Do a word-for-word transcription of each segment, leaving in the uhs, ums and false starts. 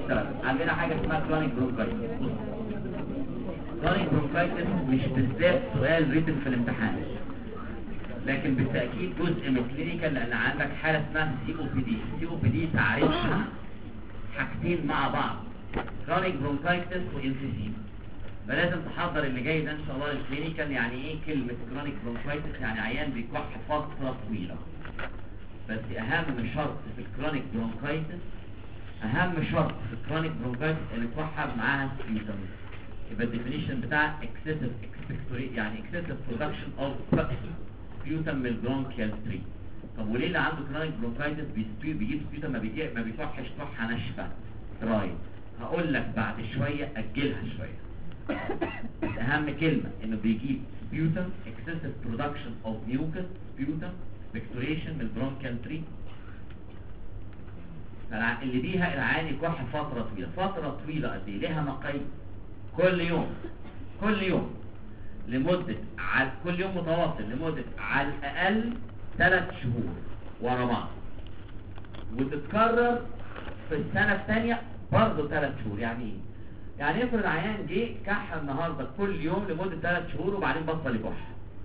مثلا عندنا حاجه اسمها كرونيك برونكايتس. كرونيك برونكايتس مش بالذات سؤال ريتن في الامتحان، لكن بالتاكيد جزء من كلينيكال، لان عندك حاله اسمها سي او بي دي. سي او بي دي تعريفها حاجتين مع بعض، كرونيك برونكايتس وانفيزيما. فلازم تحضر اللي جاي ده ان شاء الله الكلينيكال. يعني ايه كلمه كرونيك برونكايتس؟ يعني عيان بيكح فتره طويله. بس اهم شرط في الكرونيك برونكايتس، اهم شرط في الكرونيك برونكايتس اللي تكحب معاها سبيوتم. يبقى الديفينيشن بتاع excessive expectorate يعني excessive production of سبيوتم من البرونكيال تري. طب وليه اللي عنده كرونيك برونكايتس بيستوي بيجيب سبيوتم ما بيجي ما بيكحش كحه ناشفه دراي؟ هقول لك بعد شويه، اجلها شويه. بس اهم كلمه انه بيجيب سبيوتم excessive production of mucus sputum expectoration من البرونكيال تري. اللي بيها العيان يكح فتره طويله. فتره طويله قد ايه؟ ليها مقاييس. كل يوم كل يوم لمده على كل يوم متواصل لمده على الاقل ثلاث شهور ورا بعض، وتتكرر في السنه الثانيه برضه ثلاث شهور. يعني ايه؟ يعني افرض عيان جه كح النهارده كل يوم لمده ثلاث شهور وبعدين بطل يكح،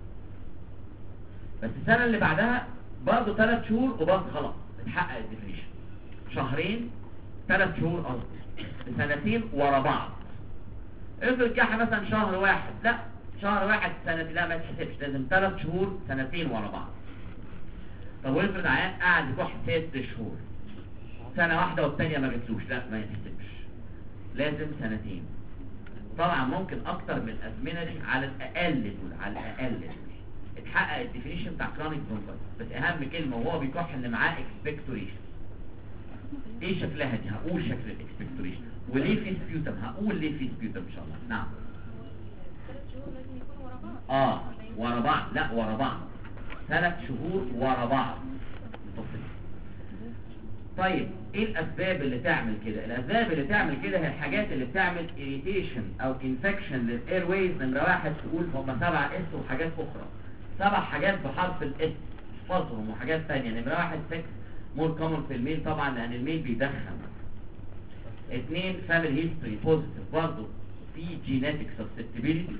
بس السنه اللي بعدها برضه ثلاث شهور وبرضه خلاص اتحقق الديفينيشن. شهرين ثلاث شهور قصدي سنتين ورا بعض. افرض كح مثلا شهر واحد، لا شهر واحد سنة، لا ما تحسبش، لازم ثلاث شهور سنتين ورا بعض. طب وافرض عيان قاعد يكح ست شهور، سنة واحدة والثانية ما جاتلوش، لا ما يتحسبش، لازم سنتين. طبعا ممكن اكتر من الازمنة دي على الاقل دول، على الاقل دول اتحقق الديفينيشن بتاع كرونيك برونكايتس. بس اهم كلمة وهو بيكح اللي معاه اكسبكتوريشن. ايه شكلها دي؟ هقول شكل الاكسبكتوريشن. وليه في سبيوتم؟ هقول ليه في سبيوتم ان شاء الله. نعم ثلاث شهور لازم يكونوا ورا بعض. اه ورا بعض، لا ورا بعض ثلاث شهور ورا بعض متصل. طيب ايه الاسباب اللي تعمل كده؟ الاسباب اللي تعمل كده هي الحاجات اللي بتعمل irritation او infection للاير ويز. نمره واحد تقول هم سبع اس وحاجات اخرى، سبع حاجات بحرف الاس احفظهم، وحاجات ثانيه. نمره واحد سكس مور كومن في الميل طبعا لان الميل بيدخن. اثنين فاميلي هيستوري بوزيتيف برضه في جيناتيك سسبتبيليتي.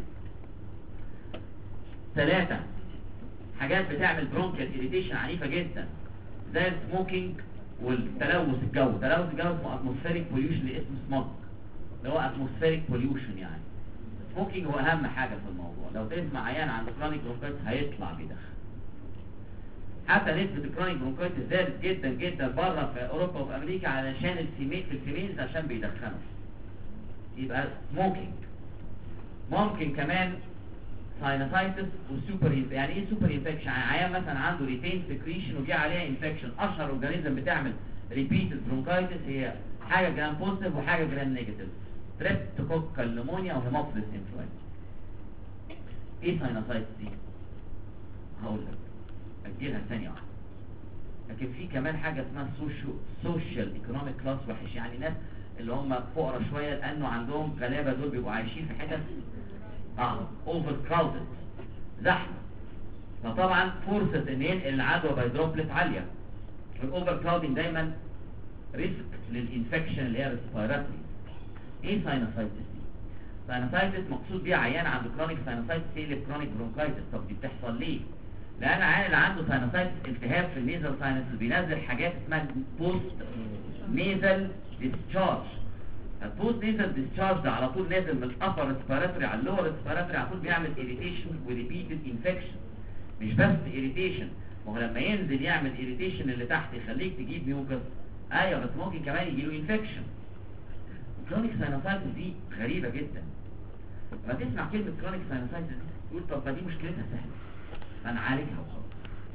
ثلاثة حاجات بتعمل برونكيال اريتيشن عنيفة جدا زي السموكينج والتلوث الجو. تلوث الجو اسمه اتموسفيريك بوليوشن اللي اسمه سموك، اللي هو اتموسفيريك بوليوشن. يعني السموكينج هو اهم حاجة في الموضوع. لو تسمع عيان عند كرونيك برونكايتس هيطلع بيدخن. حتى نسبة الكرونيك برونكايتس زادت جدا جدا بره في اوروبا وفي امريكا علشان الفيميل في الفيميلز عشان بيدخنوا. يبقى سموكينج. ممكن كمان ساينوسايتس وسوبر. يعني ايه سوبر انفكشن؟ عيان مثلا عنده ريتين سكريشن وجي عليها انفكشن. اشهر اورجانيزم بتعمل ريبيتد برونكايتس هي حاجه جرام بوزيتيف وحاجه جرام نيجاتيف، ستريبتوكوكال نمونيا وهيموفيلس انفلونزا. ايه ساينوسايتس دي؟ هقول لك اجلها ثانيه واحده. لكن في كمان حاجه اسمها سوشيال سوشيال ايكونوميك كلاس وحش، يعني ناس اللي هم فقراء شويه لانه عندهم غلابه، دول بيبقوا عايشين في حتت اه اوفر كراودد زحمه، فطبعا فرصه ان ينقل العدوى باي دروبلت عاليه. الاوفر كراودنج دايما ريسك للانفكشن اللي هي ريسبيراتوري. ايه ساينوسايتس دي؟ ساينوسايتس مقصود بيها عيان عنده كرونيك ساينوسايتس يقلب كرونيك برونكايتس. طب دي بتحصل ليه؟ لان عيان اللي عنده ساينوسايتس التهاب في النيزل ساينس بينزل حاجات اسمها بوست نيزل ديسشارج. البوست نيزل ديسشارج ده على طول نازل من الابر ريسبيراتوري على اللور ريسبيراتوري، على طول بيعمل اريتيشن وريبيتد انفكشن. مش بس اريتيشن، ما هو لما ينزل يعمل اريتيشن اللي تحت يخليك تجيب ميوكس، ايوه بس ممكن كمان يجي له انفكشن. الكرونيك ساينوسايتس دي غريبه جدا. لما تسمع كلمه كرونيك ساينوسايتس دي تقول طب ما دي مشكلتها سهله، هنعالجها وخلاص.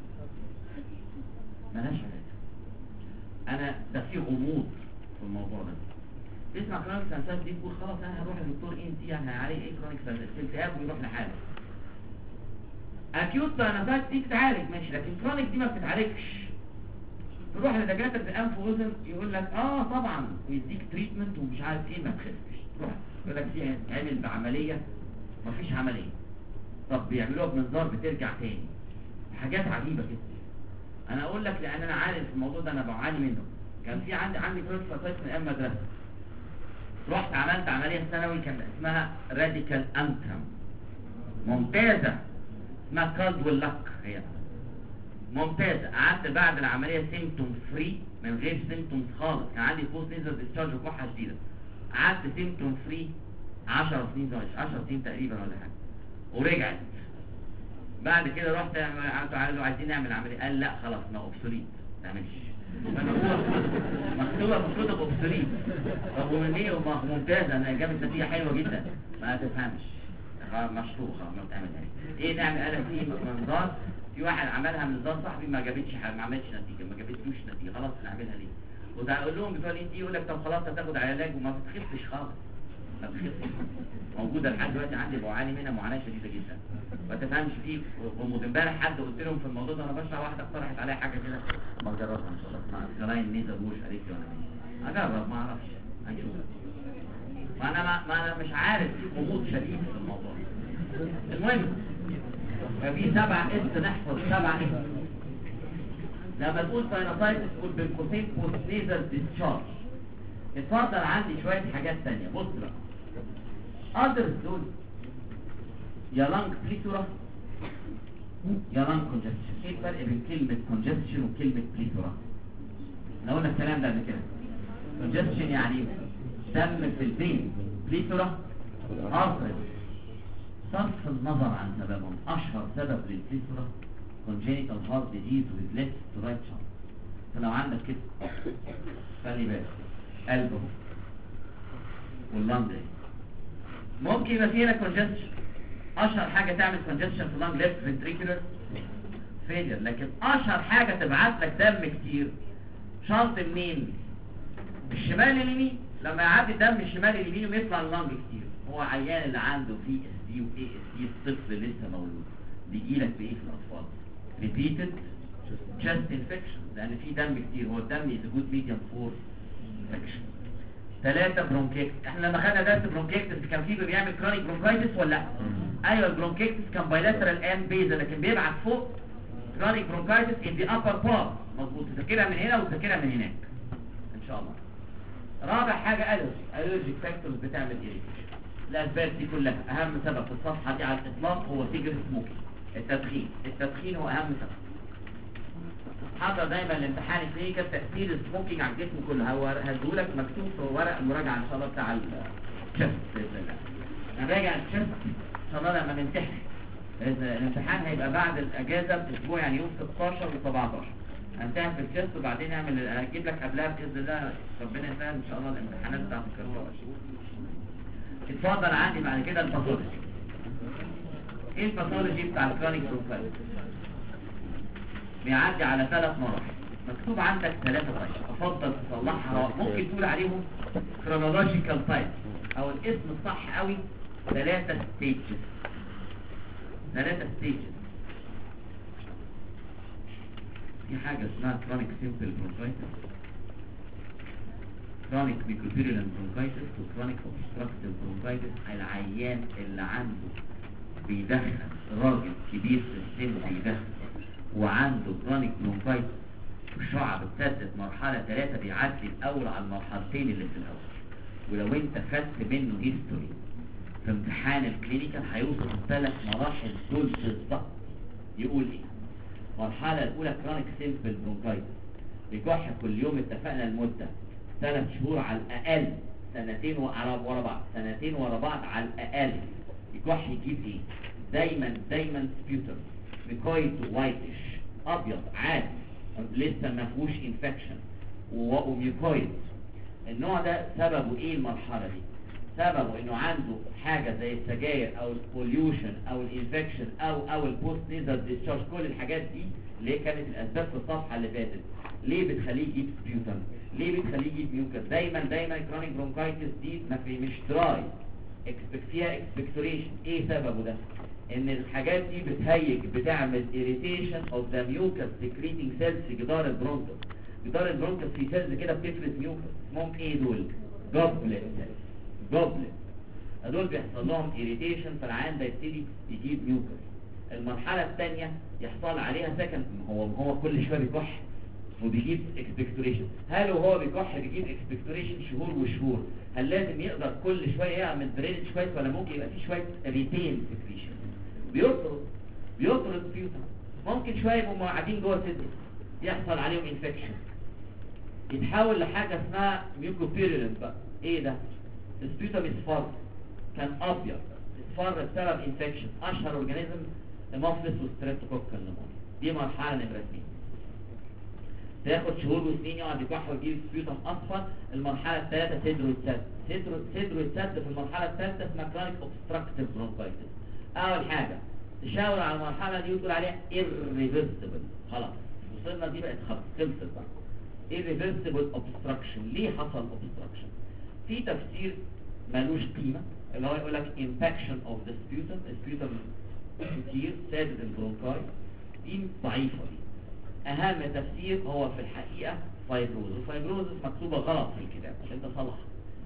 مالهاش علاج. انا ده فيه غموض في الموضوع ده. تسمع كرونيك ساينوسايتس دي تقول خلاص انا هروح للدكتور ان تي يعني هيعالج ايه كرونيك ساينوسايتس، التهاب ويروح لحاله. اكيوت ساينوسايتس دي بتتعالج ماشي، لكن كرونيك دي ما بتتعالجش. تروح لدكاتره الانف واذن يقول لك اه طبعا ويديك تريتمنت ومش عارف ايه ما تخفش. تروح يقول لك دي هتعمل بعمليه، مفيش عمليه. طب بيعملوها بمنظار بترجع تاني. حاجات عجيبه كده. انا اقول لك لان انا عارف الموضوع ده، انا بعاني منه. كان في عندي عندي كرونيك ساينوسايتس من ايام مدرسه. رحت عملت عمليه ثانوي كان اسمها راديكال انترم، ممتازه، اسمها كالد واللك، هي ممتازه. قعدت بعد العمليه سيمتوم فري، من غير سيمتومز خالص، كان عندي بوست نيزل ديسشارج وكحه شديده، قعدت سيمتوم فري عشر سنين، عشر سنين تقريبا ولا حاجه، ورجعت. بعد كده رحت قالوا عايزين نعمل عمليه، قال لا خلاص ما اوبسوليت ما تعملش، مكتوبه في الكتب اوبسوليت. طب ومن ايه؟ ممتازه، انا جابت نتيجه حلوه جدا، ما تفهمش، مشطوبه خلاص ما بتعملهاش. ايه نعمل؟ قال في منظار، في واحد عملها منظار صاحبي ما جابتش حاجه، ما عملتش نتيجه، ما جابتلوش نتيجه، خلاص نعملها ليه؟ وتقول لهم بتوع الانتي يقول لك طب خلاص هتاخد علاج وما بتخفش خالص، ما بتخفش، موجوده لحد دلوقتي عندي، بعاني منها معاناه شديده جدا، ما تفهمش فيه. وامبارح حد قلت لهم في الموضوع ده، انا بشرح واحده اقترحت عليا حاجه كده، ما جربها ان شاء الله، اسمها سلاين نيزل ووش، قالت لي وانا اجرب ما اعرفش هنشوف. فانا ما, ما انا مش عارف، في غموض شديد في الموضوع. المهم ففي سبع اس، نحفظ سبع اس. لما تقول ساينوسايتس تقول بين قوسين بوست نيزل ديسشارج. اتفضل عندي شويه حاجات ثانيه، بص بقى. اذرز دول يا لانج بليثورا يا لانج كونجستشن. ايه الفرق بين كلمه كونجستشن وكلمه بليثورا؟ احنا قلنا الكلام ده قبل كده. كونجستشن يعني دم في البين، بليثورا ارترز. صرف النظر عن سببهم، اشهر سبب للبليثورا congenital heart disease with left to right side. فلو عندك كده خلي بالك، قلبه واللنج ممكن يبقى فيه هنا congestion. اشهر حاجه تعمل congestion في اللنج left ventricular failure، لكن اشهر حاجه تبعت لك دم كتير شنط منين؟ الشمال لليمين. لما يعدي الدم الشمال لليمين ويطلع اللنج كتير، هو عيان اللي عنده في اس دي واي اس دي، الطفل لسه مولود بيجي لك بايه في الاطفال؟ repeated chest infection، لان في دم كتير، هو الدم is a good medium for infection. ثلاثة برونكيكتس. احنا لما خدنا درس برونكيكتس كان فيه بيعمل كرونيك برونكايتس ولا لا؟ ايوه البرونكيكتس كان بايلاترال اند بيزا، لكن بيبعت فوق كرونيك برونكايتس in the upper part. مظبوط، تذاكرها من هنا وتذاكرها من هناك ان شاء الله. رابع حاجة الرجي، الرجيك فاكتورز بتعمل irritation. الاسباب دي كلها اهم سبب في الصفحة دي على الاطلاق هو سيجرت سموكينج، التدخين. التدخين هو اهم سبب. حضر دايما الامتحان الكلينيكال تأثير السموكينج على الجسم كله، هو هديهولك مكتوب في ورق المراجعة ان شاء الله بتاع الشست باذن الله. هنراجع الشست ان شاء الله لما نمتحن. الامتحان هيبقى بعد الاجازة باسبوع، يعني يوم ستاشر و سبعتاشر. هنمتحن في الشست وبعدين نعمل، هجيب لك قبلها باذن الله ربنا يسهل ان شاء الله الامتحانات بتاعت الكارديولوجي. اتفضل عندي بعد كده الباثولوجي. ايه الباثولوجي بتاع الكرونيك برونكايتس؟ بيعدي على ثلاث مراحل، مكتوب عندك ثلاثة طيب، افضل تصلحها، ممكن تقول عليهم chronological type، او الاسم الصح قوي ثلاثة stages. ثلاثة stages. في حاجة اسمها chronic simple bronchitis، chronic mucopurulent bronchitis، و chronic obstructive bronchitis. العيان اللي عنده بيدخن، راجل كبير في السن بيدخن وعنده كرونيك برونكايتس والشعب ابتدت مرحلة ثلاثة، بيعدي الأول على المرحلتين اللي في الأول. ولو انت خدت منه هيستوري في امتحان الكلينيكال هيوصف الثلاث مراحل دول بالظبط. يقول ايه؟ المرحلة الأولى كرونيك سيمبل برونكايتس، بيكح كل يوم، اتفقنا المدة ثلاث شهور على الأقل، سنتين ورا بعض، سنتين ورا بعض على الأقل. يكح يجيب ايه؟ دايما دايما سبيوتر ميكويد وايتش ابيض عادي، لسه ما فيهوش انفكشن وميكويد. النوع ده سببه ايه المرحله دي؟ سببه انه عنده حاجه زي السجاير او البوليوشن او الانفكشن او او البوست نيزل ديسشارج. كل الحاجات دي اللي كانت الاسباب في الصفحه اللي فاتت ليه بتخليه يجيب سبيوتر؟ ليه بتخليه يجيب ميوكس؟ دايما دايما الكرونيك برونكايتس دي ما في مش دراي، اكسبكت فيها اكسبكتوريشن. ايه سببه ده؟ ان الحاجات دي بتهيج، بتعمل irritation of the mucus secreting cells في جدار البرونكس. جدار البرونكس في سيلز كده بتفرز ميوكس، اسمهم ايه دول؟ جوبلت سيلز. جوبلت دول بيحصل لهم irritation، فالعيان ده يبتدي يجيب ميوكس. المرحله الثانيه يحصل عليها سكن، هو هو كل شويه بيكح وبيجيب اكسبكتوريشن. هل وهو بيكح بيجيب اكسبكتوريشن شهور وشهور؟ هل لازم يقدر كل شويه يعمل درينج كويس ولا ممكن يبقى فيه شويه ريتين سكريشن؟ بيطرد بيطرد سبيوتم. ممكن شويه يبقوا قاعدين جوه صدره يحصل عليهم انفكشن يتحول لحاجه اسمها ميوكوبيرولنت. بقى ايه ده؟ السبيوتم اصفر، كان ابيض اصفر بسبب انفكشن. اشهر اورجانيزم هيموفيلس وستريبتوكوكال نمونيا. دي مرحله نمره اثنين، تاخد شهور وسنين يقعد يكح ويجيب سبيوتم اصفر. المرحله الثالثه صدره يتسد. صدره صدره يتسد في المرحله الثالثه اسمها كرونيك اوبستراكتيف برونكايتس. اول حاجه تشاور على المرحله دي وتقول عليها irreversible. خلاص وصلنا دي بقت خلاص خلصت بقى. irreversible obstruction. ليه حصل obstruction؟ في تفسير ملوش قيمه اللي هو يقول لك impaction of the sputum. السبيوتم كتير سادد البرونكاي، دي ضعيفه دي. اهم تفسير هو في الحقيقه فايبروز. وفايبروزس مكتوبه غلط في الكتاب عشان تصلحها.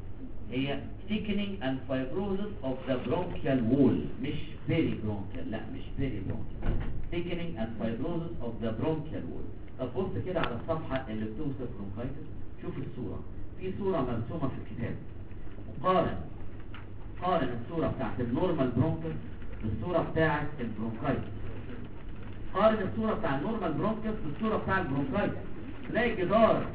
هي thickening and fibrosis of the bronchial wall، مش peribronchial. لا مش peribronchial. thickening and fibrosis of the bronchial wall. طب بص كده على الصفحه اللي بتوصف برونكايتس، شوف الصوره. في صوره مرسومه في الكتاب، وقارن قارن الصوره بتاعت النورمال برونكس بالصوره بتاعت البرونكايتس. قارن الصوره بتاع النورمال برونكس بالصوره بتاع البرونكايتس، تلاقي الجدار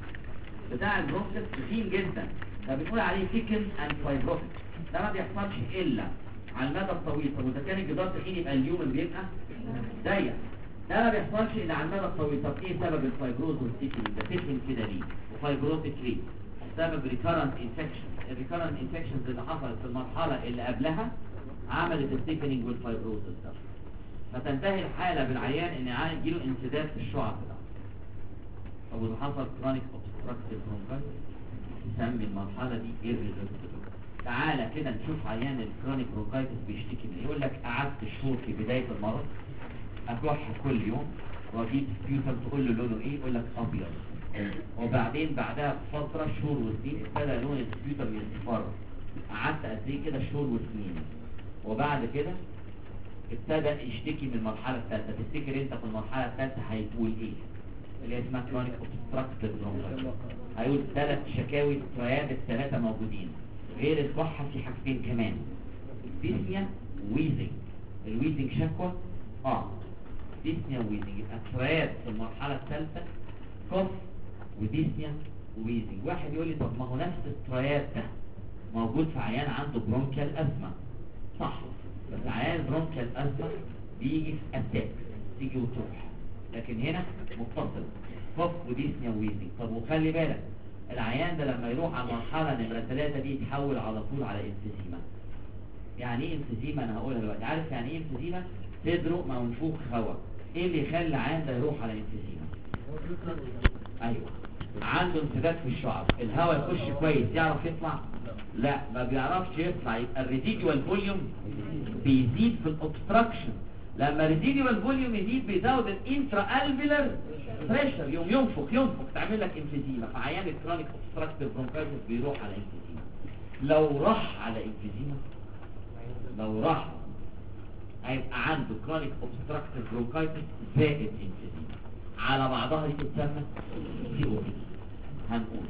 بتاع البرونكس تخين جدا، فبنقول عليه ثيكن اند فايبروتيك. ده ما بيحصلش الا على المدى الطويل. طب واذا كان الجدار تخين يبقى اليومن بيبقى ضيق. ده ما بيحصلش الا على المدى الطويل. طب ايه سبب الفايبروز والثيكن ده؟ ثيكن كده ليه وفايبروتيك ليه؟ سبب ريكارنت انفكشن. الريكارنت انفكشنز اللي حصلت في المرحله اللي قبلها عملت الثيكنينج والفايبروزس ده، فتنتهي الحاله بالعيان ان عيان يجيله انسداد في الشعب بتاعه. طب واذا حصل كرونيك اوبستراكتيف برونكايتس نسمي المرحله دي irreversible. تعالى كده نشوف عيان الكرونيك برونكايتس بيشتكي من. يقول لك قعدت شهور في بدايه المرض اكح كل يوم واجيب سبيوتم، تقول له لونه ايه؟ يقول لك ابيض. وبعدين بعدها بفتره شهور وسنين ابتدى لون السبيوتم يصفر. قعدت قد ايه كده؟ شهور وسنين. وبعد كده ابتدى يشتكي من المرحله الثالثه. تفتكر انت في المرحله الثالثه هيقول ايه؟ اللي هي اسمها كرونيك اوبستراكتيف برونكايتس. هيقول ثلاث شكاوي ترياد الثلاثه موجودين. غير الكحه في حاجتين كمان، ديسنيا وويزنج. الويزنج شكوى اه ديسنيا وويزنج. يبقى ترياد في المرحله الثالثه كف وديسنيا وويزنج. واحد يقول لي طب ما هو نفس الترياد ده موجود في عيان عنده برونكيال ازمه. صح، بس عيان برونكيال ازمه بيجي في اتاك، تيجي وتروح، لكن هنا متصل كف وديسنيا وويزنج. طب وخلي بالك العيان ده لما يروح على المرحله نمره ثلاثة دي يتحول على طول على انفيزيما. يعني ايه انفيزيما؟ انا هقولها دلوقتي. عارف يعني ايه انفيزيما؟ صدره منفوخ هواء. ايه اللي يخلي العيان ده يروح على انفيزيما؟ ايوه، عنده انسداد في الشعب. الهواء يخش كويس يعرف يطلع؟ لا، ما بيعرفش يطلع. يبقى الريزيديوال فوليوم بيزيد في الاوبستراكشن. لما الريزيديوال فوليوم يزيد بيزود الانترا الفيلر بريشر، يوم ينفخ ينفخ تعمل لك انفيزيما. فعيان الكرونيك اوبستراكتيف برونكايتس بيروح على انفيزيما. لو راح على انفيزيما لو راح هيبقى عنده كرونيك اوبستراكتيف برونكايتس زائد انفيزيما. على بعضها دي تتسمى سي او بي. هنقول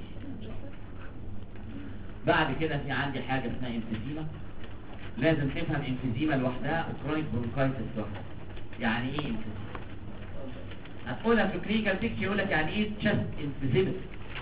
بعد كده في عندي حاجه اسمها انفيزيما. لازم تفهم انفيزيما لوحدها وكرونيك برونكايتس لوحدها. يعني ايه انفيزيما؟ هتقولها في كلينيكال بيكتشر يقول لك يعني ايه تشست انفيزيبيلتي.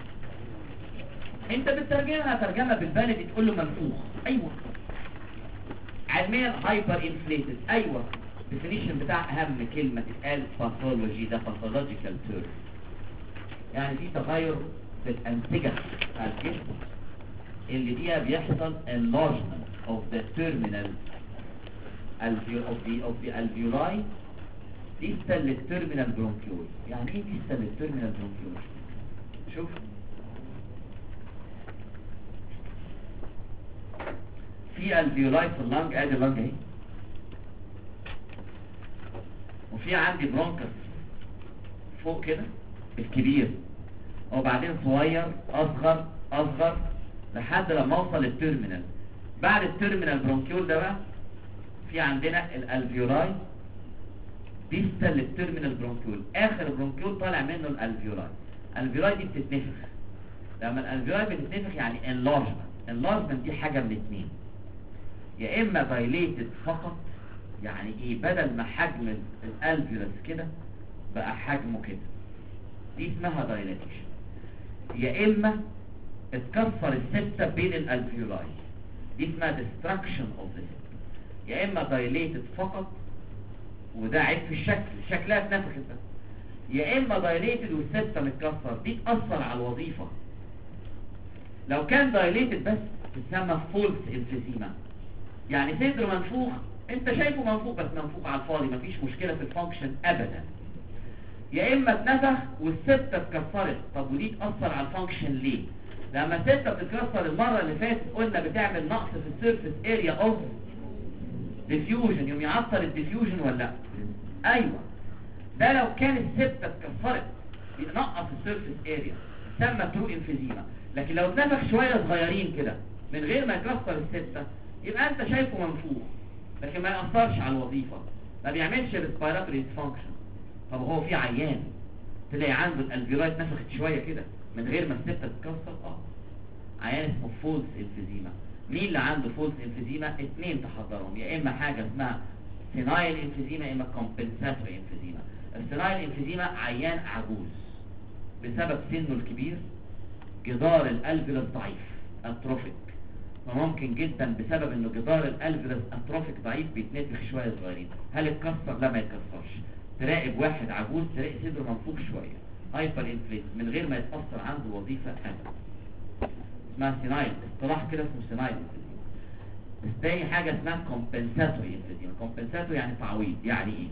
انت بتترجمها ترجمه بالبلدي تقول له منفوخ. ايوه. علميا هايبر انفليتد. ايوه. الديفينيشن بتاع اهم كلمه تتقال باثولوجي. ده باثولوجيكال تيرم، يعني في تغير في الانسجه بتاع الجسم اللي فيها بيحصل enlargement of the terminal of the of the alveoli distal للتيرمينال برونكيول. يعني ايه distal للتيرمينال برونكيول؟ شوف في الفيولاي في اللنج، ادي اللنج اهي، وفي عندي برونكس فوق كده الكبير، وبعدين صغير اصغر اصغر لحد لما اوصل للتيرمينال. بعد التيرمينال برونكيول ده بقى في عندنا الالفيولاي ديستال للتيرمينال برونكيول، اخر برونكيول طالع منه الالفيولاي. الالفيولاي دي بتتنفخ. لما الالفيولاي بتتنفخ يعني انلارجمنت. انلارجمنت دي حاجه من اتنين، يا اما دايليتد فقط، يعني ايه بدل ما حجم الالفيولاس كده بقى حجمه كده، دي اسمها دايليتيشن. يا اما اتكسر السبتة بين الالفيولاي، دي اسمها ديستراكشن اوف ذا سبتة. يا اما دايليتد فقط وده عيب في الشكل، شكلها اتنفخت بس، يا اما دايليتد والسبتة متكسر، دي تأثر على الوظيفة. لو كان دايليتد بس تسمى فولس انفيزيما، يعني صدر منفوخ انت شايفه منفوخ بس منفوخ على الفاضي، مفيش مشكلة في الفانكشن ابدا. يا اما اتنفخ والسبتة اتكسرت. طب ودي تأثر على الفانكشن ليه؟ لما السبتة بتتكسر المرة اللي فاتت قلنا بتعمل نقص في السيرفيس اريا اوف ديفيوجن، يوم يعطل الديفيوجن ولا لا؟ ايوه. ده لو كان السبتة اتكسرت بينقص السيرفيس اريا تسمى ترو انفيزيما. لكن لو اتنفخ شوية صغيرين كده من غير ما يكسر السبتة يبقى انت شايفه منفوخ لكن ما يأثرش على الوظيفة، ما بيعملش ريسبيراتوري ديسفانكشن. طب هو في عيان تلاقي عنده الالفيولاي اتنفخت شوية كده من غير ما السبتة تتكسر؟ اه، عيان اسمه فولس انفيزيما. مين اللي عنده فولس انفيزيما؟ اتنين تحضرهم، يا اما حاجة اسمها سينايل انفيزيما يا اما كومبنساتوري انفيزيما. السينايل انفيزيما عيان عجوز بسبب سنه الكبير، جدار الالفيولاس ضعيف اتروفيك، فممكن جدا بسبب انه جدار الالفيولاس اتروفيك ضعيف بيتنفخ شويه صغيرين. هل اتكسر؟ لا ما يتكسرش. تراقب واحد عجوز تلاقي صدره منفوخ شويه، هايبر انفليت من غير ما يتاثر عنده وظيفه ابدا، اسمها سينايل، اصطلاح كده اسمه سينايل انفيزيما. بس تاني حاجه اسمها كومبنساتوري انفيزيما. كومبنساتوري يعني تعويض. يعني ايه؟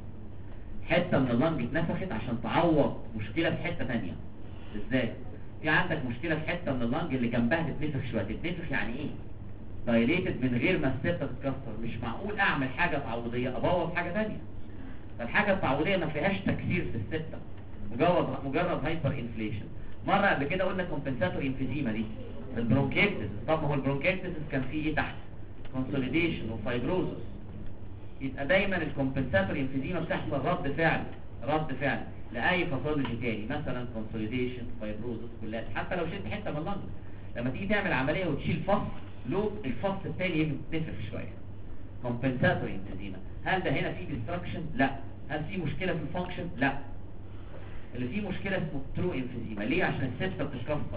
حته من اللنج اتنفخت عشان تعوض مشكله في حته ثانيه. ازاي؟ في عندك مشكلة في حتة من اللنج اللي جنبها تتنفخ شوية. تتنفخ يعني ايه؟ دايليتد من غير ما السبتة تتكسر. مش معقول اعمل حاجة تعويضية ابوظ حاجة تانية. فالحاجة التعويضية ما فيهاش تكسير في السبتة، مجرد مجرد هايبر انفليشن. مرة قبل كده قلنا كومبنساتوري انفيزيما دي البرونكيكتس. طب ما هو البرونكيكتس كان فيه ايه تحت؟ كونسوليديشن وفايبروزس. يبقى دايما الكومبنساتوري انفيزيما بتحصل رد فعل رد فعل لأي باثولوجي تاني، مثلا كونسوليديشن فايبروزس كلها. حتى لو شلت حته من اللنج لما تيجي تعمل عمليه وتشيل فص له الفص التاني يتنفخ شويه. كومبنساتوري انفيزيما. هل ده هنا في ديستراكشن؟ لا. هل في مشكله في الفانكشن؟ لا. اللي فيه مشكله اسمه ترو انفيزيما. ليه؟ عشان السبتة بتتكسر.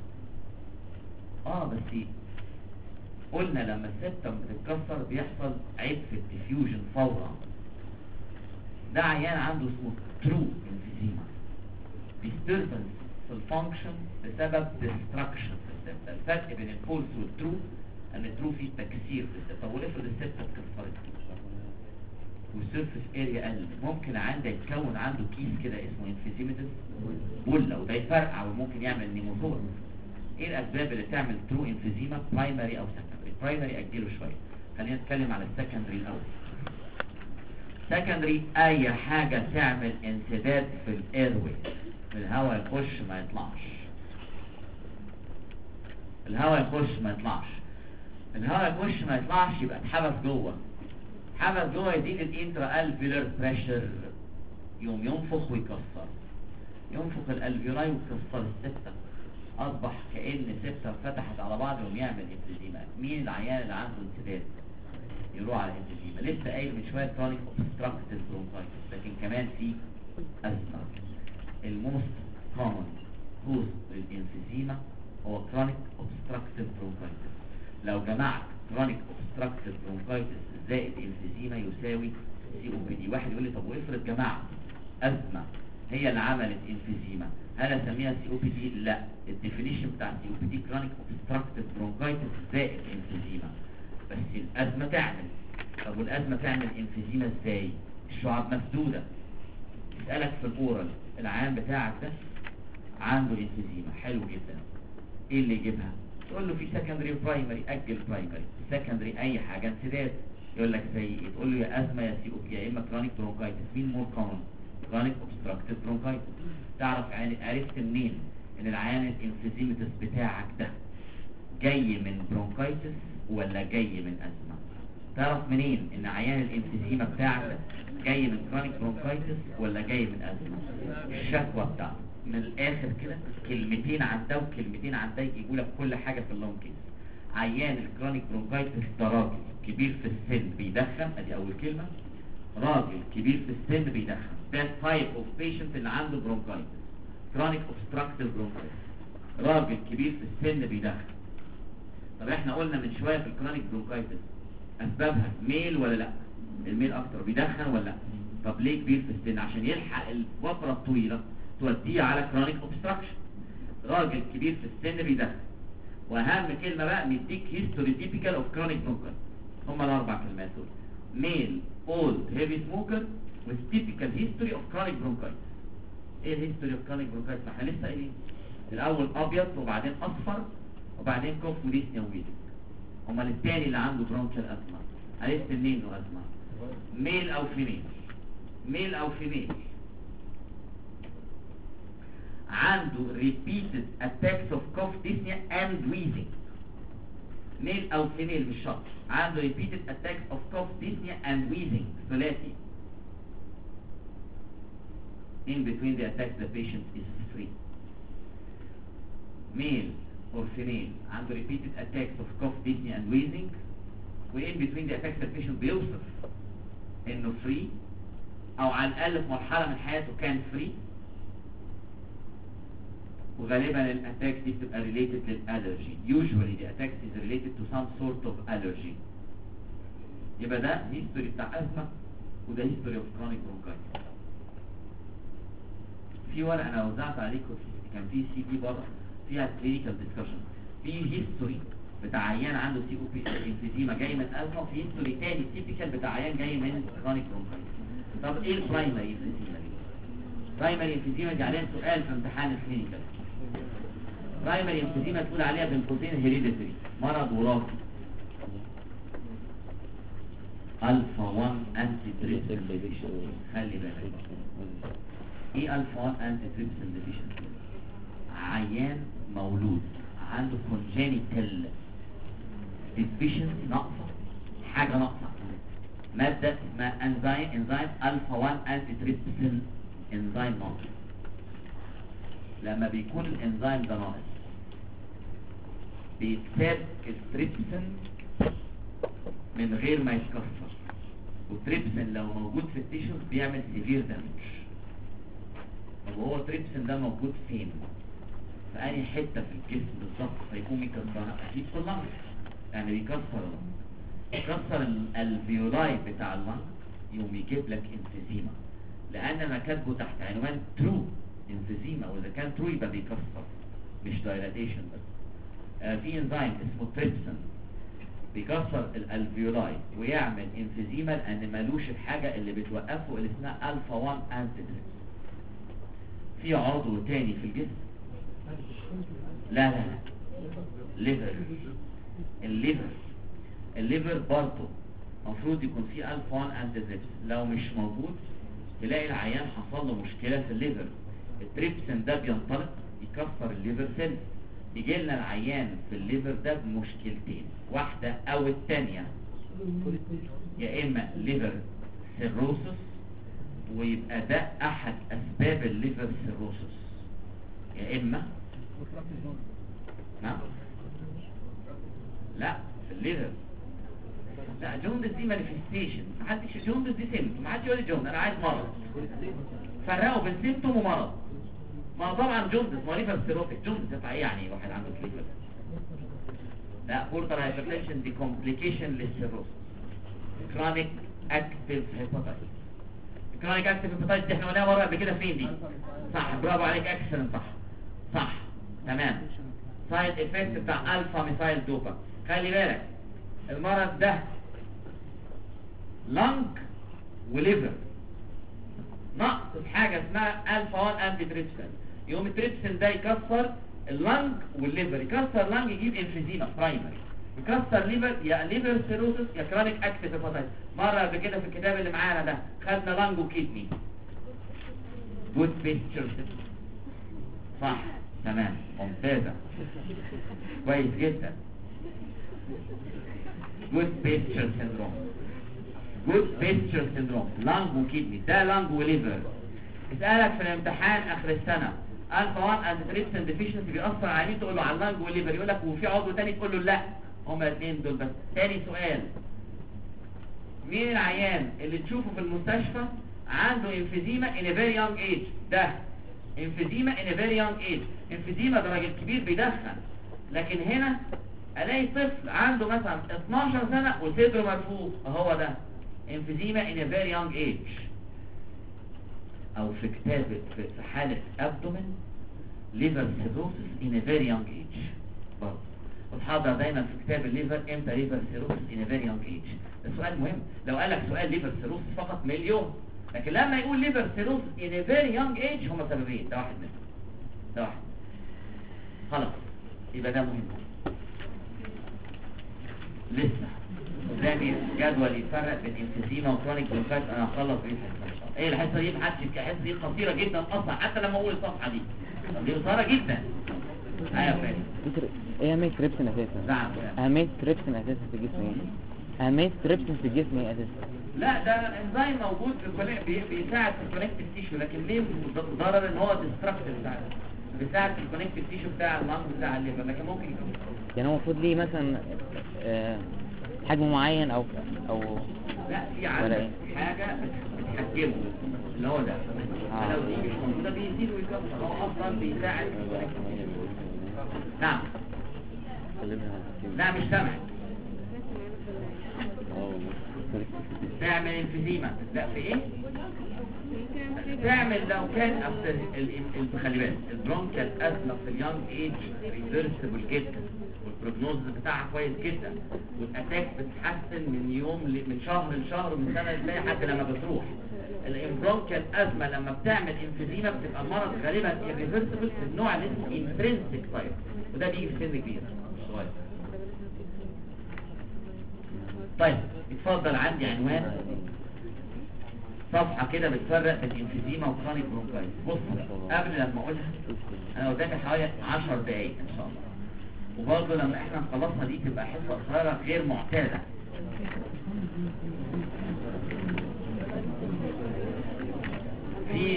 اه بس قلنا لما السبتة بتتكسر بيحصل عيب في الديفيوجن فورا. ده عيان عنده اسمه ترو انفيزيما، disturbance في الفانكشن بسبب destruction في السبتة. الفرق بين الفولس والترو ان الترو فيه تكسير في السبتة. طب ولفرض السبتة اتكسرت والسيرفس اريا قل، ممكن عنده يتكون عنده كيس كده اسمه انفيزيمتس بولا، وده يفرقع وممكن يعمل نيموثورس. ايه الاسباب اللي تعمل ترو انفيزيما؟ برايمري او سكندري. برايمري اجله شويه، خلينا نتكلم على السكندري الاول. سكندري اي حاجة تعمل انسداد في الايروي، الهواء يخش ما يطلعش، الهواء يخش ما يطلعش الهواء يخش ما يطلعش يبقى اتحبس جوه. اتحبس جوه يزيد الانترا الفيولار بريشر، يوم ينفخ ويكسر، ينفخ الالفيولاي ويكسر السبتة، اصبح كأن سبتة فتحت على بعض يوم يعمل انفيزيما. مين العيان اللي عنده انسداد يروح على الانفيزيما؟ لسه قايل من شويه كرونيك اوبستراكتيف برونكايتس، لكن كمان في ازمه. الموست كومن كوز للانفيزيما هو كرونيك اوبستراكتيف برونكايتس. لو جمعت كرونيك اوبستراكتيف برونكايتس زائد انفيزيما يساوي سي او بي دي. واحد يقول لي طب وافرض جماعه ازمه هي اللي عملت انفيزيما، هل اسميها سي او بي دي؟ لا. الديفينيشن بتاع سي او بي دي كرونيك اوبستراكتيف برونكايتس زائد انفيزيما، بس الازمه تعمل. طب والازمه تعمل انفيزيما ازاي؟ الشعاب مسدوده. يسالك في الاورال العيان بتاعك ده عنده انفيزيما، حلو جدا، ايه اللي يجيبها؟ تقول له في سكندري وبرايمري، اجل برايمري. سكندري اي حاجه انسداد، يقول لك زي ايه؟ تقول له يا ازمه يا سي او بي يا اما كرونيك برونكايتس. مين مور كومن؟ كرونيك اوبستراكتيف برونكايتس. تعرف عرفت منين ان العيان الانفيزيمتس بتاعك ده جاي من برونكايتس ولا جاي من ازمه؟ تعرف منين ان عيان الانفيزيما بتاعك جاي من كرونيك برونكايتس ولا جاي من ازمه؟ الشكوى بتاعته من الاخر كده كلمتين عن ده وكلمتين عن ده يجيبوا لك كل حاجه في اللونج كيس. عيان الكرونيك برونكايتس ده راجل كبير في السن بيدخن، ادي اول كلمه. راجل كبير في السن بيدخن، ده تايب اوف بيشنت اللي عنده برونكايتس، كرونيك اوبستراكتيف برونكايتس. راجل كبير في السن بيدخن. طب احنا قلنا من شويه في الكرونيك برونكايتس اسبابها ميل ولا لا؟ الميل اكتر بيدخن ولا لا؟ طب ليه كبير في السن؟ عشان يلحق الفتره الطويله توديه على كرونيك اوبستراكشن. راجل كبير في السن بيدخن. واهم كلمه بقى نديك هيستوري تيبيكال اوف كرونيك برونكايتس. هما الاربع كلمات دول: ميل، اولد، هيفي سموكر، وتيبيكال هيستوري اوف كرونيك برونكايتس. ايه الهيستوري اوف كرونيك برونكايتس؟ ما احنا لسه قايلين الاول ابيض وبعدين اصفر وبعدين كوف وديسنيا وويدنج. امال الثاني اللي عنده برونكيال ازمه عرفت منين انه ازمه؟ ميل او فيميل. ميل او فيميل عنده repeated attacks of cough dyspnea and wheezing. ميل او فيميل مش شرط، عنده repeated attacks of cough dyspnea and wheezing ثلاثي. in between the attacks the patient is free. male or female عنده repeated attacks of cough dyspnea and wheezing، و in between the attacks the patient بيوصف انه free او على الاقل في مرحله من حياته كان free. وغالبا الاتاكس دي بتبقى related للالرجي. usually the attacks is related to some sort of allergy. يبقى ده history بتاع ازمه وده history of chronic bronchitis. في ورقه انا وزعت عليكم كان في سي دي بره فيها clinical discussion. في history بتاع عيان عنده سي او بي انفيزيما جاي من ازمه، وفي history تاني typical بتاع عيان جاي من chronic bronchitis. طب ايه البرايمري انفيزيما دي؟ برايمري انفيزيما دي عليها سؤال في امتحان الكلينيكال. برايمري انفيزيما تقول عليها بين قوسين هيريديتري، مرض وراثي. الفا واحد انتي تريبسين ديفيشن. خلي بالك ايه الفا واحد انتي تريبسين ديفيشن؟ عيان مولود عنده كونجينيتال ديفيشنسي، ناقصه حاجه، ناقصه ماده اسمها انزيم انزيم الفا واحد انتي تريبسين انزيم ناقص. لما بيكون الانزيم ده ناقص بيتساب التريبسين من غير ما يتكسر، والتريبسين لو موجود في التيشوز بيعمل سيفير دامج. طب هو التريبسين ده موجود فين؟ في اي حته في الجسم بالظبط فيكون بيكسرها؟ اكيد في اللنج، يعني بيكسر اللنج، يكسر الالفيولاي بتاع اللنج يقوم يجيب لك انفيزيما، لان انا كاتبه تحت عنوان ترو انفيزيما، واذا كان ترو يبقى بيكسر مش دايلاتيشن بس. آه في انزيم اسمه تريبسين بيكسر الالفيولاي ويعمل انفيزيما، لان مالوش الحاجه اللي بتوقفه اللي اسمها الفا واحد انتي تريبسين. في عضو تاني في الجسم، لا لا لا ليفر. الليفر الليفر برضه المفروض يكون فيه الفا واحد انتي تريبسين، لو مش موجود تلاقي العيان حصل له مشكله في الليفر. التريبسين ده بينطلق يكسر الليفر سيل، يجي لنا العيان في الليفر ده بمشكلتين، واحده او الثانيه، يا اما ليفر سيروسس ويبقى ده احد اسباب الليفر سيروسس، يا اما نعم لا في الليفر لا جوندس دي مانيفستيشن، محدش جوندس دي سيمتوم، محدش يقول لي جوندس، انا عايز مرض. فرقوا بين سيمتوم ومرض. ما طبعا جوندس ما ليفر سيروتيك، جوندس يطلع ايه يعني واحد عنده ليفر؟ لا بورتال هايبرتنشن دي كومبليكيشن للسيروس. كرونيك اكتيف هيباتايتس. كرونيك اكتيف هيباتايتس دي احنا قلناها مره قبل كده فين دي؟ صح، برافو عليك، اكسلنت، صح صح تمام. سايد افكت بتاع الفا ميثايل دوبا. خلي بالك المرض ده لنج وليفر، نقص حاجه اسمها الفا واحد انتي تريبسين، يقوم التريبسين ده يكسر اللنج والليفر، يكسر لنج يجيب انفيزيما برايمري، يكسر ليفر يا ليفر سيروسس يا كرونيك اكتيف هيباتايتس. مره قبل كده في الكتاب اللي معانا ده خدنا لنج وكيدني. جود بيكتشر، صح تمام ممتازه كويس جدا. جود بيستشر سيندروم. جود بيستشر سيندروم لانج وكيدني، ده لانج وليفر. اسالك في الامتحان اخر السنه الفا واحد انتي تريبسين ديفيشنسي بيأثر على مين؟ تقول له على اللانج والليفر، يقول لك وفي عضو تاني تقول له لا، هما الاثنين دول بس. تاني سؤال، مين العيان اللي تشوفه في المستشفى عنده انفيزيما ان فيري يونج ايج؟ ده انفيزيما ان فيري يونج ايج. انفيزيما ده راجل كبير بيدخن، لكن هنا الاقي طفل عنده مثلا اتناشر سنه وصدره مرفوع، هو ده انفيزيما ان فيري يونج ايج. او في كتاب في حاله ابدومين ليفر سيروسس ان فيري يونج ايج برضه. وتحضر دايما في كتاب الليفر امتى ليفر سيروسس ان فيري يونج ايج. ده سؤال مهم، لو قال لك سؤال ليفر سيروسس فقط مليون، لكن لما يقول ليفر سيروسس ان فيري يونج ايج هما سببين، ده واحد منهم، ده واحد. خلاص يبقى ده مهم. لسه قدامي جدول يفرق بين انفيزيما وكرونيك برونكايتس. انا هخلص بيه الحصه ان شاء الله. ايه الحصه دي محدش، الحصه دي قصيره جدا اصلا حتى لما اقول الصفحه دي دي قصيره جدا. ايوه فاهم. ايه اهمية تريبسين اساسا؟ نعم. اهمية تريبسين اساسا في الجسم ايه؟ اهمية تريبسين في الجسم ايه اساسا؟ لا ده انزيم موجود في الكونكت، بيساعد في الكونكتيف تيشو، لكن ليه ضرر ان هو ديستراكتيف بتاع بيساعد في الكونكتيف تيشو بتاع اللنج بتاع الليفر، لكن ممكن يكون يعني هو المفروض ليه مثلا آه حجم معين او او لا في عندك حاجه بتحجمه اللي هو ده. آه. لو دي مش موجوده بيزيد ويكبر، هو اصلا بيساعد في الكونكتيف تيشو. نعم. لا مش سامع. تعمل انفيزيما، لا في ايه؟ تعمل لو كان افتر خلي بالك البرونكال ازمه في اليونج ايج ريفرسبل جدا، والبروجنوز بتاعها كويس جدا، والاتاك بتتحسن من يوم ل... من شهر لشهر ومن سنه لسنه حتى لما بتروح. البرونكال ازمه لما بتعمل انفيزيما بتبقى المرض غالبا irreversible في النوع اللي اسمه انترنسيك تايب، وده بيجي في سن كبير مش صغير. طيب اتفضل، عندي عنوان صفحة كده بتفرق بين انفيزيما وكرونيك برونكايتس. بص قبل لما اقولها انا قدامي حوالي عشر دقايق ان شاء الله، وبرضه لما احنا خلصنا دي تبقى حصة قصيرة غير معتادة. في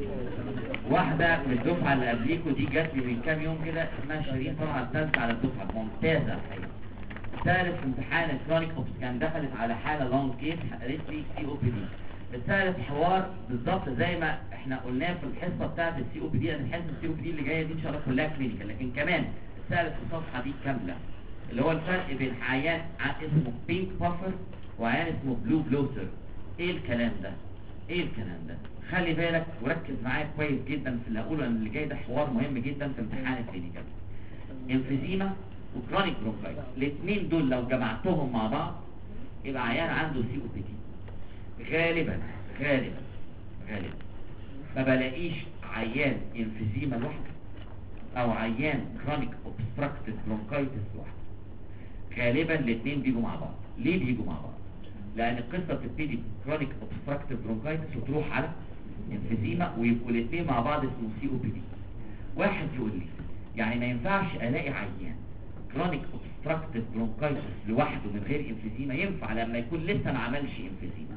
واحدة من الدفعة اللي قبليكوا دي جات لي من كام يوم كده اسمها شيرين، طبعا الثالثة على الدفعة، ممتازة الحقيقة. ثالث امتحان الكرونيك اوبس كان دخلت على حالة لونج كيس قالت لي سي او بي دي. الثالث حوار بالظبط زي ما احنا قلناه في الحصه بتاعت السي او بي دي. الحصه السي او بي دي اللي جايه دي ان شاء الله كلها كلينيكال، لكن كمان الثالث الصفحه دي كامله اللي هو الفرق بين عيان اسمه بينك بافر وعيان اسمه بلو بلوتر. ايه الكلام ده؟ ايه الكلام ده؟ خلي بالك وركز معايا كويس جدا في اللي هقوله، ان اللي جاي ده حوار مهم جدا في امتحان الكلينيكال. انفيزيما وكرونيك برونكايتس الاثنين دول لو جمعتهم مع بعض يبقى عيان عنده سي او بي دي. غالبا غالبا غالبا ما بلاقيش عيان انفيزيما لوحده او عيان كرونيك اوبستراكتيف برونكايتس لوحده. غالبا الاثنين بيجوا مع بعض. ليه بيجوا مع بعض؟ لان القصه بتبتدي كرونيك اوبستراكتيف برونكايتس وتروح على انفيزيما ويبقوا الاثنين مع بعض اسمه سي او بي دي. واحد يقول لي يعني ما ينفعش الاقي عيان كرونيك اوبستراكتيف برونكايتس لوحده من غير انفيزيما؟ ينفع لما يكون لسه ما عملش انفيزيما.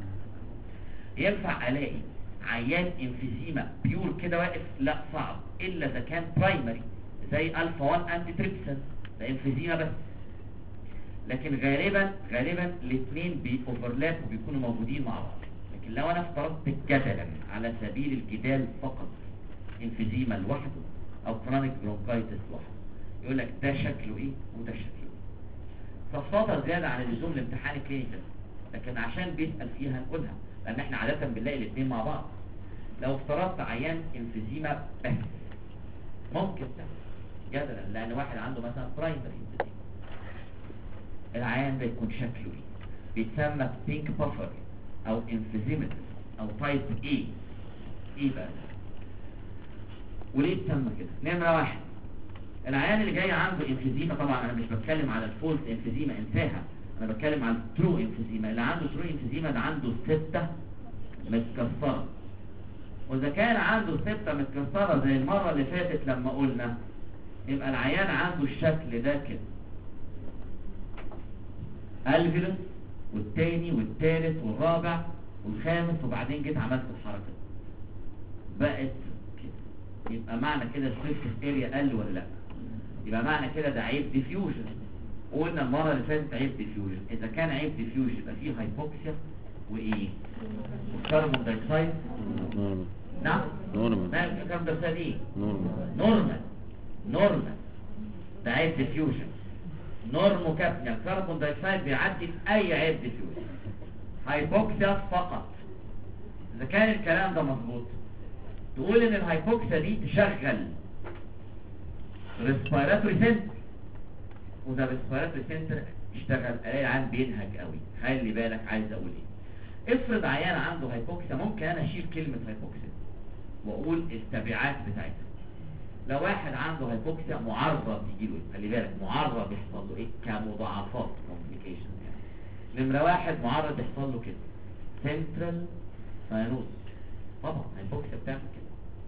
ينفع الاقي عيان انفيزيما بيور كده واقف؟ لا صعب، الا اذا كان برايمري زي الفا واحد انتي تريبسين ده انفيزيما بس. لكن غالبا غالبا الاثنين بيوفرلاب وبيكونوا موجودين مع بعض. لكن لو انا افترضت جدلا على سبيل الجدال فقط انفيزيما لوحده او كرونيك برونكايتس لوحده، يقول لك ده شكله ايه وده شكله ايه. تفاصيل زياده عن اللزوم الامتحان الكلينيكال، لكن عشان بيسال فيها نقولها لان احنا عاده بنلاقي الاثنين مع بعض. لو افترضت عيان انفيزيما بس ممكن تحصل جدلا، لان واحد عنده مثلا برايمري انفيزيما، العيان ده يكون شكله ايه؟ بيتسمى بينك بافر او انفيزيمتس او تايب ايه. ايه بقى وليه تسمى كده؟ نمره واحد، العيان اللي جاي عنده انفيزيما، طبعا انا مش بتكلم على الفولس انفيزيما انساها، انا بتكلم على الترو انفيزيما. اللي عنده ترو انفيزيما ده عنده ستة متكسرة، واذا كان عنده ستة متكسرة زي المرة اللي فاتت لما قلنا، يبقى العيان عنده الشكل ده كده. الفيلوس والتاني والتالت والرابع والخامس، وبعدين جيت عملت الحركة بقت كده. يبقى معنى كده السيرفيس اريا قل ولا لا؟ يبقى معنى كده ده عيب ديفيوجن. قلنا المرة اللي فاتت عيب ديفيوجن. اذا كان عيب ديفيوجن يبقى فيه هايبوكسيا وايه؟ والكربون دايوكسيد نعم نورمال. ما الكلام ده سادي ايه؟ نورمال. نورمال نورمال ده عيب ديفيوجن. نورمو كابنيا الكربون دايوكسيد بيعدي في اي عيب ديفيوجن. هايبوكسيا فقط. اذا كان الكلام ده مظبوط تقول ان الهايبوكسيا دي تشغل ريسبيراتوري سنتر، وده ريسبيراتوري سنتر اشتغل الاقي عن بينهج قوي. خلي بالك عايز اقول ايه. افرض عيان عنده هايبوكسيا، ممكن انا اشيل كلمة هايبوكسيا واقول التبعات بتاعتها. لو واحد عنده هايبوكسيا معرض يجيله ايه؟ خلي بالك معرض يحصل له ايه كمضاعفات كومبليكيشن. يعني نمرة واحد معرض يحصل له كده سنترال ساينوز، طبعا هايبوكسيا بتعمل كده.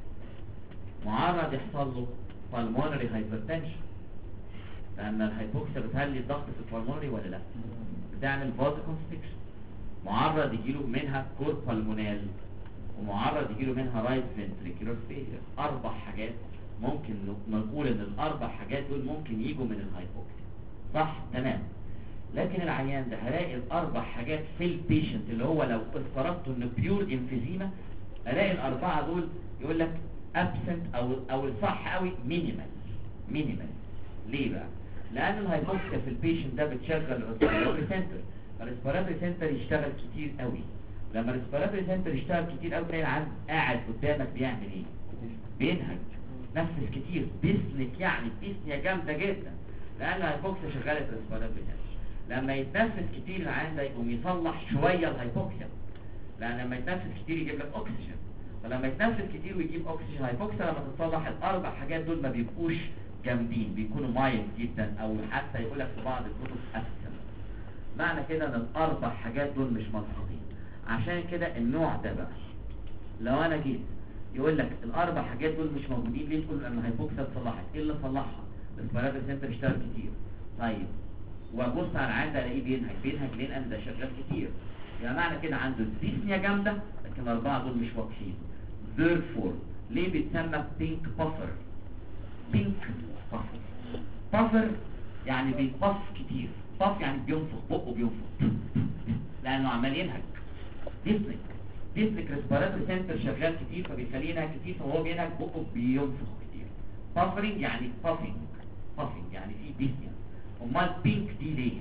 معرض يحصل له pulmonary hypertension، لان الهايبوكسيا بتهلي الضغط في البلمونري ولا لا؟ بتعمل vasoconstriction. معرض يجيله منها كور بالمونال، ومعرض يجيله منها رايت فنتريكولار فيلير. اربع حاجات ممكن نقول ان الاربع حاجات دول ممكن يجوا من الهايبوكسيا، صح؟ تمام. لكن العيان ده هلاقي الاربع حاجات في البيشنت اللي هو لو افترضته انه بيور انفيزيما، الاقي الاربعه دول يقول لك absent او او الصح قوي مينيمال. مينيمال ليه بقى؟ لان الهايبوكسيا في البيشنت ده بتشغل الريسبيراتوري سنتر. الريسبيراتوري سنتر يشتغل كتير قوي. لما الريسبيراتوري سنتر يشتغل كتير قوي تلاقي العيان قاعد قدامك بيعمل ايه؟ بينهج، نفس كتير، بيسنك، يعني بيسنية جامده جدا لان الهايبوكسيا شغاله الريسبيراتوري سنتر. لما يتنفس كتير العيان ده يقوم يصلح شويه الهايبوكسيا، لان لما يتنفس كتير يجيب لك اكسجين، فلما يتنفس كتير ويجيب اكسجين هايبوكسيا لما تتصلح الاربع حاجات دول ما بيبقوش جامدين، بيكونوا مايل جدا، او حتى يقول لك في بعض الكتب اسهل. معنى كده ان الاربع حاجات دول مش ملحوظين. عشان كده النوع ده بقى لو انا جيت يقول لك الاربع حاجات دول مش موجودين، ليه؟ تقول ان الهايبوكسيا اتصلحت. ايه اللي صلحها؟ الريسبيراتوري سنتر اشتغل كتير. طيب وابص على العيان ده الاقيه بينهج. بينهج ليه؟ لان ده شغال كتير. يعني معنى كده عنده ديسنيا جامده، لكن الاربعه دول مش واضحين. therefore ليه بيتسمى بينك بافر؟ بينك بافر. بافر يعني بيبص كتير. باف يعني بينفخ بقه، بينفخ لانه عمال ينهج. ديسنك ديسنك ريسبيراتوري سنتر شغال كتير فبيخليه ينهج كتير، فهو بينهج بقه بينفخ كتير. بافرنج يعني بافنج. بافنج يعني في ديسنيا. امال بينك دي ليه؟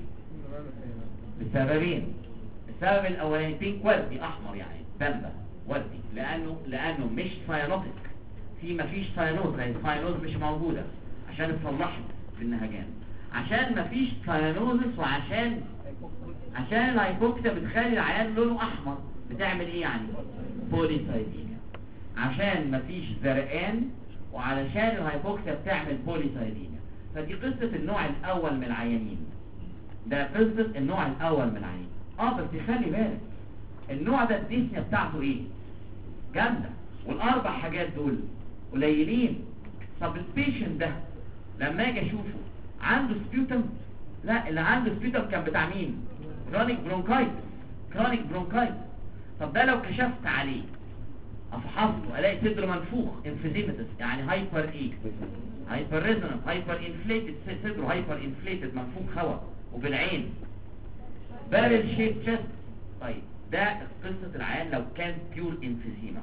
لسببين. السبب الاولاني بينك وردي، احمر يعني بامبا وردي، لانه لانه مش ساينوتيك. في مفيش ساينوز، يعني الساينوز مش موجوده عشان اتصلحت بالنهجان. عشان مفيش ساينوزس، وعشان عشان الهايبوكسيا بتخلي العيان لونه احمر. بتعمل ايه يعني؟ بوليسايديميا. عشان مفيش زرقان، وعلشان الهايبوكسيا بتعمل بوليسايديميا. فدي قصة النوع الاول من العيانين. ده قصة النوع الاول من العيانين. اه بس خلي بالك النوع ده الديسنيا بتاعته ايه؟ جامدة، والاربع حاجات دول قليلين. طب البيشنت ده لما اجي اشوفه عنده سبيوتم؟ لا، اللي عنده سبيوتم كان بتاع مين؟ كرونيك برونكايتس. كرونيك برونكايتس. طب ده لو كشفت عليه افحصه الاقي صدره منفوخ، انفيزيمتس، يعني هايبر ايه؟ هايبر ريزونانس، هايبر انفليتد، صدره هايبر انفليتد، منفوخ هواء، وبالعين بارل شيب تشست. طيب ده قصة العيان لو كان بيور انفيزيما.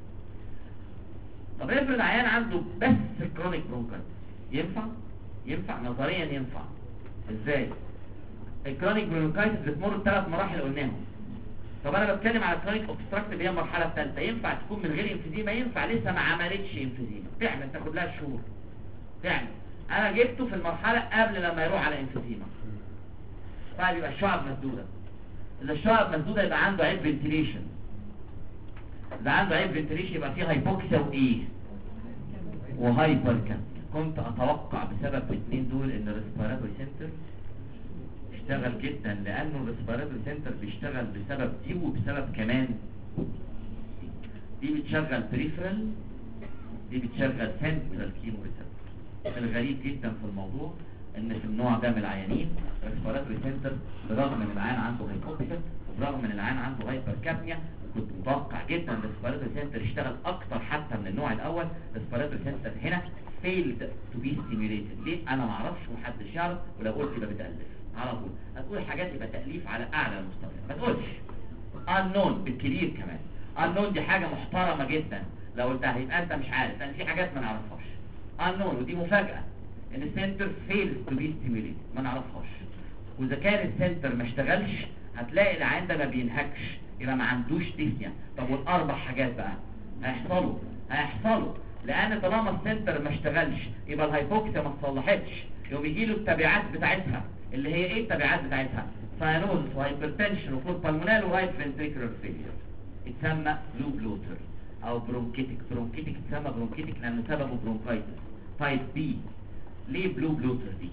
طب افرض العيان عنده بس كرونيك برونكايتس، ينفع؟ ينفع نظريا ينفع. ازاي؟ الكرونيك برونكايتس بتمر بثلاث مراحل قلناهم. طب انا بتكلم على الكرونيك اوبستراكتيف اللي هي المرحله الثالثه. ينفع تكون من غير انفيزيما؟ ينفع، لسه ما عملتش انفيزيما، تعمل، تاخد لها شهور تعمل. انا جبته في المرحله قبل لما يروح على انفيزيما. طيب يبقى الشعب مسدوده. اذا الشعب مسدوده يبقى عنده عيب فنتيليشن. اذا عنده عيب فنتيليشن يبقى فيه هايبوكسيا وايه؟ وهايبر كابنيا. كنت اتوقع بسبب الاثنين دول ان الريسبيراتوري سنتر اشتغل جدا، لانه الريسبيراتوري سنتر بيشتغل بسبب دي وبسبب كمان دي. دي بتشغل بريفرال، دي بتشغل سنترال كيمو ريسبتور. الغريب جدا في الموضوع ان في النوع ده من العيانين ريسبيراتوري سنتر برغم ان العيان عنده هايبوكسيا وبرغم ان العيان عنده هايبركابنيا، كنت متوقع جدا ان الريسبيراتوري سنتر يشتغل اكتر حتى من النوع الاول. الريسبيراتوري سنتر هنا failed to be stimulated. ليه؟ انا ما اعرفش ومحدش يعرف، ولو قلت يبقى بتالف على طول. هتقول حاجات يبقى تاليف على اعلى المستوى، ما تقولش unknown بالكبير كمان. unknown دي حاجه محترمه جدا، لو قلتها يبقى انت مش عارف، لان في حاجات ما نعرفهاش. unknown ودي مفاجاه ان السنتر fails to be stimulated، ما نعرفهاش. واذا كان السنتر ما اشتغلش هتلاقي العيان ده ما بينهكش، يبقى ما عندوش ديسنيا. طب والاربع حاجات بقى هيحصلوا هيحصلوا لان طالما السنتر ما اشتغلش يبقى الهايبوكسيا ما اتصلحتش، يبقى يجي له التبعات بتاعتها اللي هي ايه التبعات بتاعتها؟ ساينوزس وهايبرتنشن وفلوت بالمونال ورايت فنتريكولار فيلير. اتسمى بلو بلوتر او برونكيتك. برونكيتك اتسمى برونكيتك لانه سببه برونكايتس تايب بي. ليه بلو بلوتر دي؟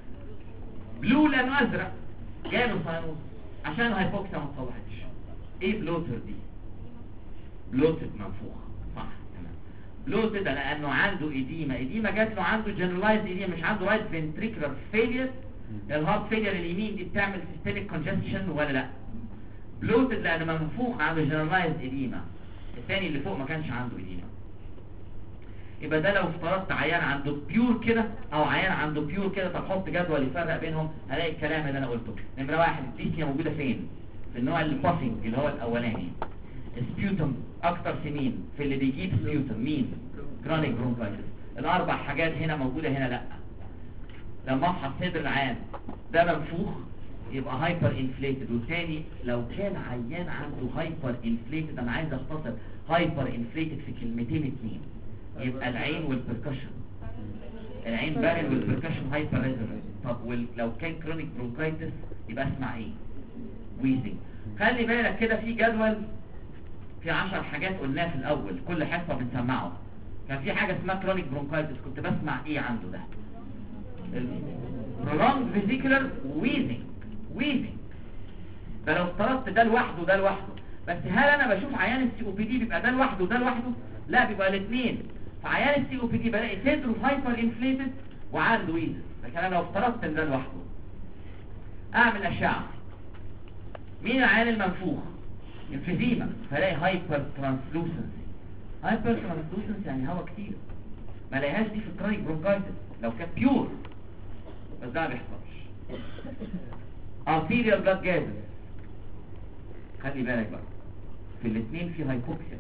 بلو لانه ازرق، جاله ساينوزس عشان الهايبوكسيا ما اتصلحتش. ايه بلوتر دي؟ بلوتد منفوخه، صح تمام. بلوتد لانه عنده ايديما، ايديما جات له عنده جنرالايز ايديما، مش عنده رايت فنتريكولار فيلير. الهارت فيلير اليمين دي بتعمل سيستميك كونجستشن ولا لا؟ بلوتد لانه منفوخ عنده جنرالايز ايديما. الثاني اللي فوق ما كانش عنده ايديما. يبقى ده لو افترضت عيان عنده بيور كده او عيان عنده بيور كده، طب حط جدول يفرق بينهم، هلاقي الكلام اللي انا قلته. نمره واحد الديسنيا موجوده فين؟ في النوع البافنج اللي هو الاولاني. سبيوتم اكتر في مين؟ في اللي بيجيب سبيوتم مين؟ كرونيك برونكايتس. الاربع حاجات هنا موجوده هنا لا. لما افحص صدر العيان ده منفوخ يبقى هايبر انفليتد. والثاني لو كان عيان عنده هايبر انفليتد، انا عايز اختصر هايبر انفليتد في كلمتين اتنين، يبقى العين والبركشن. العين بارد والبركشن هايبر ريزونانس. طب ولو كان كرونيك برونكايتس يبقى اسمع ايه؟ ويزنج. خلي بالك كده في جدول في عشر حاجات قلناها في الاول، كل حصه بنسمعه. كان في حاجه اسمها كرونيك برونكايتس، كنت بسمع ايه عنده ده؟ prolonged vesicular wheezing. wheezing ده لو افترضت ده لوحده وده لوحده. بس هل انا بشوف عيان السي او بي دي بيبقى ده لوحده وده لوحده؟ لا، بيبقى الاثنين. فعيان السي او بي دي بلاقي صدره هايبر انفليتد وعنده ويزنج. لكن انا لو افترضت ان ده لوحده اعمل اشعه. مين العيان المنفوخ؟ انفيزيما، فلاقي هايبر ترانسلوسنسي. هايبر ترانسلوسنسي يعني هواء كتير، ما لاقيهاش دي في الكرونيك برونكايتس لو كانت بيور، بس ده ما بيحصلش. arterial blood gases، خلي بالك بقى في الاثنين في هايبوكسيا،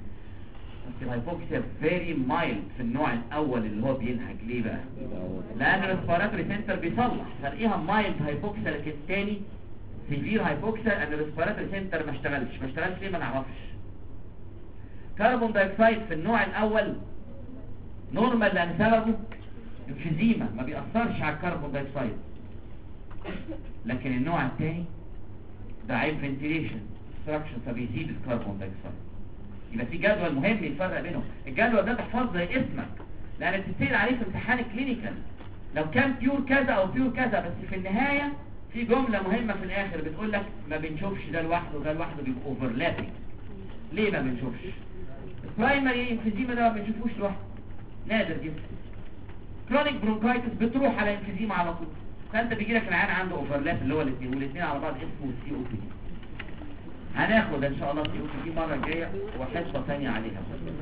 بس الهايبوكسيا فيري مايلد في النوع الاول اللي هو بينهج. ليه بقى؟ لان الريسبيراتوري سنتر بيصلح، فلاقيها مايلد هايبوكسيا. لكن الثاني سيفير هايبوكسيا لان الريسبيراتوري سنتر ما اشتغلش. ما اشتغلش ليه؟ ما نعرفش. كربون دايوكسيد في النوع الاول نورمال لان سببه انفيزيما، ما بيأثرش على الكربون دايوكسيد. لكن النوع الثاني ده عيب فنتيليشن ستراكشن، فبيزيد الكربون دايوكسيد. يبقى في جدول مهم يفرق بينهم. الجدول ده تحفظ زي اسمك لان بتسأل عليه في امتحان كلينيكال. لو كان بيور كذا او بيور كذا، بس في النهايه في جمله مهمه في الاخر بتقول لك ما بنشوفش ده لوحده وده لوحده، بيبقى اوفرلابنج. ليه ما بنشوفش؟ البرايمري انفيزيما ده ما بنشوفوش لوحده، نادر جدا. كرونيك برونكايتس بتروح على انفيزيما على طول، فانت بيجي لك العيان عنده اوفرلاب اللي هو الاثنين، والاثنين على بعض اسمه سي او بي. هناخد ان شاء الله سي او بي دي المره الجايه وحصه ثانيه عليها.